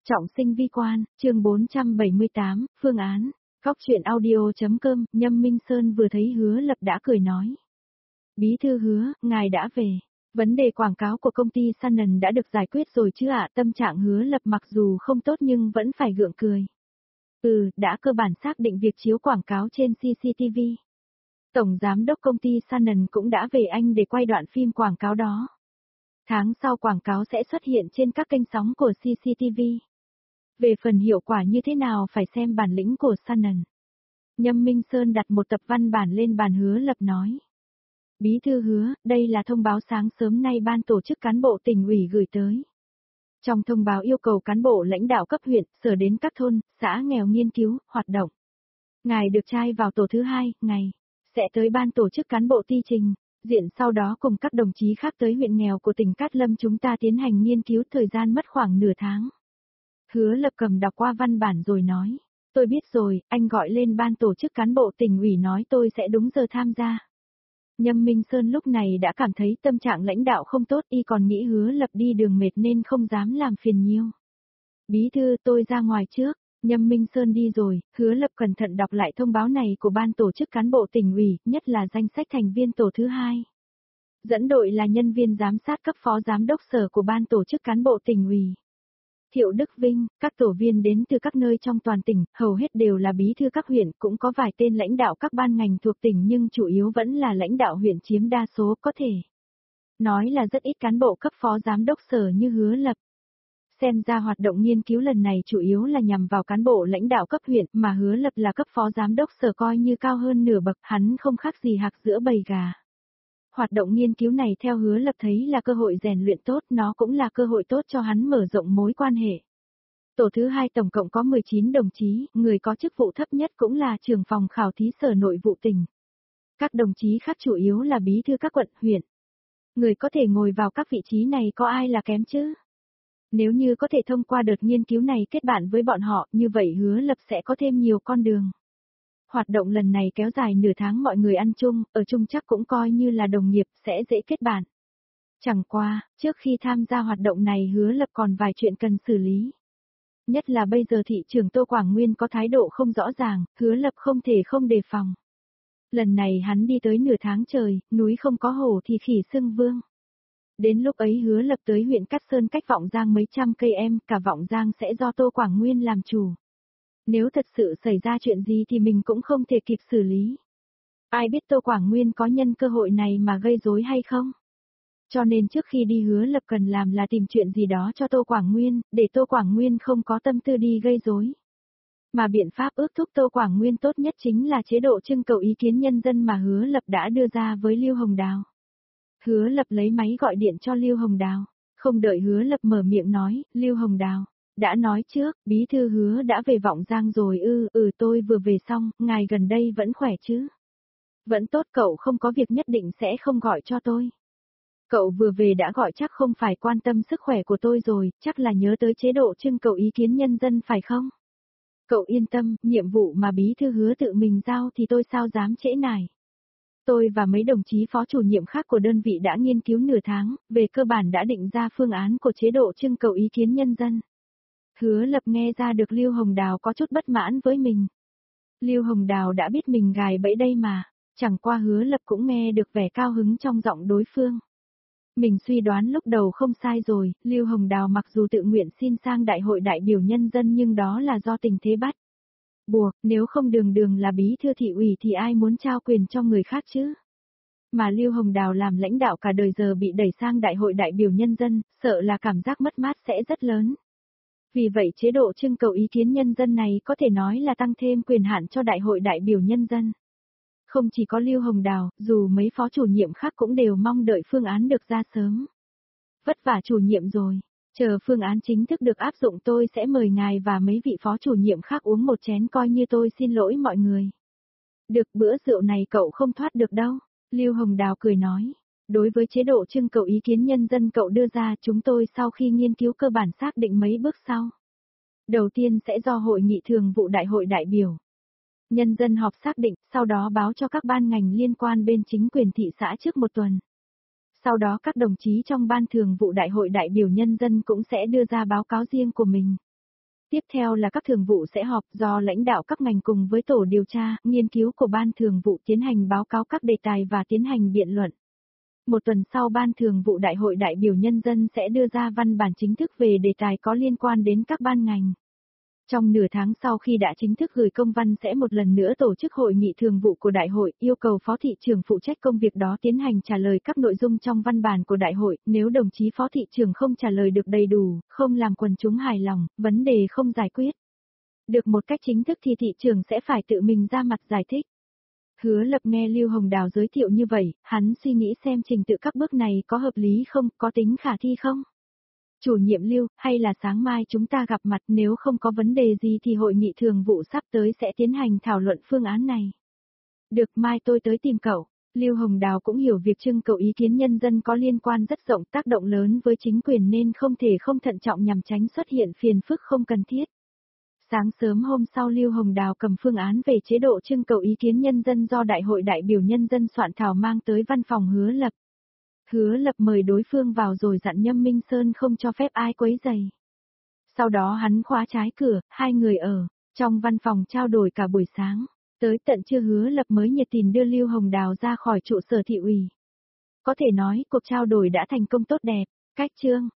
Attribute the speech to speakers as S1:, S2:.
S1: Trọng sinh vi quan, chương 478, phương án. Góc chuyện audio.com, Nhâm Minh Sơn vừa thấy Hứa Lập đã cười nói. Bí thư Hứa, ngài đã về. Vấn đề quảng cáo của công ty Sanon đã được giải quyết rồi chứ ạ? Tâm trạng Hứa Lập mặc dù không tốt nhưng vẫn phải gượng cười. Đã cơ bản xác định việc chiếu quảng cáo trên CCTV. Tổng giám đốc công ty Sanon cũng đã về Anh để quay đoạn phim quảng cáo đó. Tháng sau quảng cáo sẽ xuất hiện trên các kênh sóng của CCTV. Về phần hiệu quả như thế nào phải xem bản lĩnh của Sanon. Nhâm Minh Sơn đặt một tập văn bản lên bàn. Hứa Lập nói. Bí thư Hứa, đây là thông báo sáng sớm nay ban tổ chức cán bộ tỉnh ủy gửi tới. Trong thông báo yêu cầu cán bộ lãnh đạo cấp huyện, sở đến các thôn, xã nghèo nghiên cứu, hoạt động. Ngài được trai vào tổ thứ 2, ngày sẽ tới ban tổ chức cán bộ ty trình, diện sau đó cùng các đồng chí khác tới huyện nghèo của tỉnh Cát Lâm chúng ta tiến hành nghiên cứu, thời gian mất khoảng nửa tháng. Hứa Lập cầm đọc qua văn bản rồi nói, tôi biết rồi, anh gọi lên ban tổ chức cán bộ tỉnh ủy nói tôi sẽ đúng giờ tham gia. Nhâm Minh Sơn lúc này đã cảm thấy tâm trạng lãnh đạo không tốt, y còn nghĩ Hứa Lập đi đường mệt nên không dám làm phiền nhiều. Bí thư, tôi ra ngoài trước. Nhâm Minh Sơn đi rồi, Hứa Lập cẩn thận đọc lại thông báo này của ban tổ chức cán bộ tỉnh ủy, nhất là danh sách thành viên tổ thứ 2. Dẫn đội là nhân viên giám sát cấp phó giám đốc sở của ban tổ chức cán bộ tỉnh ủy. Thiệu Đức Vinh, các tổ viên đến từ các nơi trong toàn tỉnh, hầu hết đều là bí thư các huyện, cũng có vài tên lãnh đạo các ban ngành thuộc tỉnh nhưng chủ yếu vẫn là lãnh đạo huyện chiếm đa số, có thể nói là rất ít cán bộ cấp phó giám đốc sở như Hứa Lập. Xem ra hoạt động nghiên cứu lần này chủ yếu là nhằm vào cán bộ lãnh đạo cấp huyện, mà Hứa Lập là cấp phó giám đốc sở coi như cao hơn nửa bậc, hắn không khác gì hạc giữa bầy gà. Hoạt động nghiên cứu này theo Hứa Lập thấy là cơ hội rèn luyện tốt, nó cũng là cơ hội tốt cho hắn mở rộng mối quan hệ. Tổ thứ 2 tổng cộng có 19 đồng chí, người có chức vụ thấp nhất cũng là trưởng phòng khảo thí sở nội vụ tỉnh. Các đồng chí khác chủ yếu là bí thư các quận, huyện. Người có thể ngồi vào các vị trí này có ai là kém chứ? Nếu như có thể thông qua đợt nghiên cứu này kết bạn với bọn họ, như vậy Hứa Lập sẽ có thêm nhiều con đường. Hoạt động lần này kéo dài nửa tháng, mọi người ăn chung, ở chung chắc cũng coi như là đồng nghiệp, sẽ dễ kết bạn. Chẳng qua, trước khi tham gia hoạt động này Hứa Lập còn vài chuyện cần xử lý. Nhất là bây giờ thị trưởng Tô Quảng Nguyên có thái độ không rõ ràng, Hứa Lập không thể không đề phòng. Lần này hắn đi tới nửa tháng trời, núi không có hổ thì khỉ xưng vương. Đến lúc ấy Hứa Lập tới huyện Cát Sơn cách Vọng Giang mấy trăm cây em, cả Vọng Giang sẽ do Tô Quảng Nguyên làm chủ. Nếu thật sự xảy ra chuyện gì thì mình cũng không thể kịp xử lý. Ai biết Tô Quảng Nguyên có nhân cơ hội này mà gây rối hay không? Cho nên trước khi đi Hứa Lập cần làm là tìm chuyện gì đó cho Tô Quảng Nguyên, để Tô Quảng Nguyên không có tâm tư đi gây rối. Mà biện pháp ước thúc Tô Quảng Nguyên tốt nhất chính là chế độ trưng cầu ý kiến nhân dân mà Hứa Lập đã đưa ra với Lưu Hồng Đào. Hứa Lập lấy máy gọi điện cho Lưu Hồng Đào, không đợi Hứa Lập mở miệng nói, Lưu Hồng Đào, đã nói trước, bí thư Hứa đã về Vọng Giang rồi tôi vừa về xong, ngài gần đây vẫn khỏe chứ? Vẫn tốt, cậu không có việc nhất định sẽ không gọi cho tôi. Cậu vừa về đã gọi chắc không phải quan tâm sức khỏe của tôi rồi, chắc là nhớ tới chế độ trưng cầu ý kiến nhân dân phải không? Cậu yên tâm, nhiệm vụ mà bí thư Hứa tự mình giao thì tôi sao dám trễ nải. Tôi và mấy đồng chí phó chủ nhiệm khác của đơn vị đã nghiên cứu nửa tháng, về cơ bản đã định ra phương án của chế độ trưng cầu ý kiến nhân dân. Hứa Lập nghe ra được Lưu Hồng Đào có chút bất mãn với mình. Lưu Hồng Đào đã biết mình gài bẫy đây mà, chẳng qua Hứa Lập cũng nghe được vẻ cao hứng trong giọng đối phương. Mình suy đoán lúc đầu không sai rồi, Lưu Hồng Đào mặc dù tự nguyện xin sang đại hội đại biểu nhân dân nhưng đó là do tình thế bắt buộc, nếu không đường đường là bí thư thị ủy thì ai muốn trao quyền cho người khác chứ? Mà Lưu Hồng Đào làm lãnh đạo cả đời giờ bị đẩy sang đại hội đại biểu nhân dân, sợ là cảm giác mất mát sẽ rất lớn. Vì vậy chế độ trưng cầu ý kiến nhân dân này có thể nói là tăng thêm quyền hạn cho đại hội đại biểu nhân dân. Không chỉ có Lưu Hồng Đào, dù mấy phó chủ nhiệm khác cũng đều mong đợi phương án được ra sớm. Vất vả chủ nhiệm rồi. Chờ phương án chính thức được áp dụng tôi sẽ mời ngài và mấy vị phó chủ nhiệm khác uống một chén coi như tôi xin lỗi mọi người. Được, bữa rượu này cậu không thoát được đâu. Lưu Hồng Đào cười nói. Đối với chế độ trưng cầu ý kiến nhân dân cậu đưa ra chúng tôi sau khi nghiên cứu cơ bản xác định mấy bước sau. Đầu tiên sẽ do hội nghị thường vụ đại hội đại biểu nhân dân họp xác định, sau đó báo cho các ban ngành liên quan bên chính quyền thị xã trước một tuần. Sau đó các đồng chí trong ban thường vụ đại hội đại biểu nhân dân cũng sẽ đưa ra báo cáo riêng của mình. Tiếp theo là các thường vụ sẽ họp do lãnh đạo các ngành cùng với tổ điều tra, nghiên cứu của ban thường vụ tiến hành báo cáo các đề tài và tiến hành biện luận. Một tuần sau ban thường vụ đại hội đại biểu nhân dân sẽ đưa ra văn bản chính thức về đề tài có liên quan đến các ban ngành. Trong nửa tháng sau khi đã chính thức gửi công văn sẽ một lần nữa tổ chức hội nghị thường vụ của đại hội, yêu cầu phó thị trưởng phụ trách công việc đó tiến hành trả lời các nội dung trong văn bản của đại hội, nếu đồng chí phó thị trưởng không trả lời được đầy đủ, không làm quần chúng hài lòng, vấn đề không giải quyết được một cách chính thức thì thị trưởng sẽ phải tự mình ra mặt giải thích. Hứa Lập nghe Lưu Hồng Đào giới thiệu như vậy, hắn suy nghĩ xem trình tự các bước này có hợp lý không, có tính khả thi không? Chủ nhiệm Lưu, hay là sáng mai chúng ta gặp mặt, nếu không có vấn đề gì thì hội nghị thường vụ sắp tới sẽ tiến hành thảo luận phương án này. Được, mai tôi tới tìm cậu. Lưu Hồng Đào cũng hiểu việc trưng cầu ý kiến nhân dân có liên quan rất rộng, tác động lớn với chính quyền nên không thể không thận trọng nhằm tránh xuất hiện phiền phức không cần thiết. Sáng sớm hôm sau Lưu Hồng Đào cầm phương án về chế độ trưng cầu ý kiến nhân dân do Đại hội đại biểu nhân dân soạn thảo mang tới văn phòng Hứa Lập. Hứa Lập mời đối phương vào rồi dặn Nhâm Minh Sơn không cho phép ai quấy rầy. Sau đó hắn khóa trái cửa, hai người ở trong văn phòng trao đổi cả buổi sáng. Tới tận trưa Hứa Lập mới nhiệt tình đưa Lưu Hồng Đào ra khỏi trụ sở thị ủy. Có thể nói cuộc trao đổi đã thành công tốt đẹp. Cách chương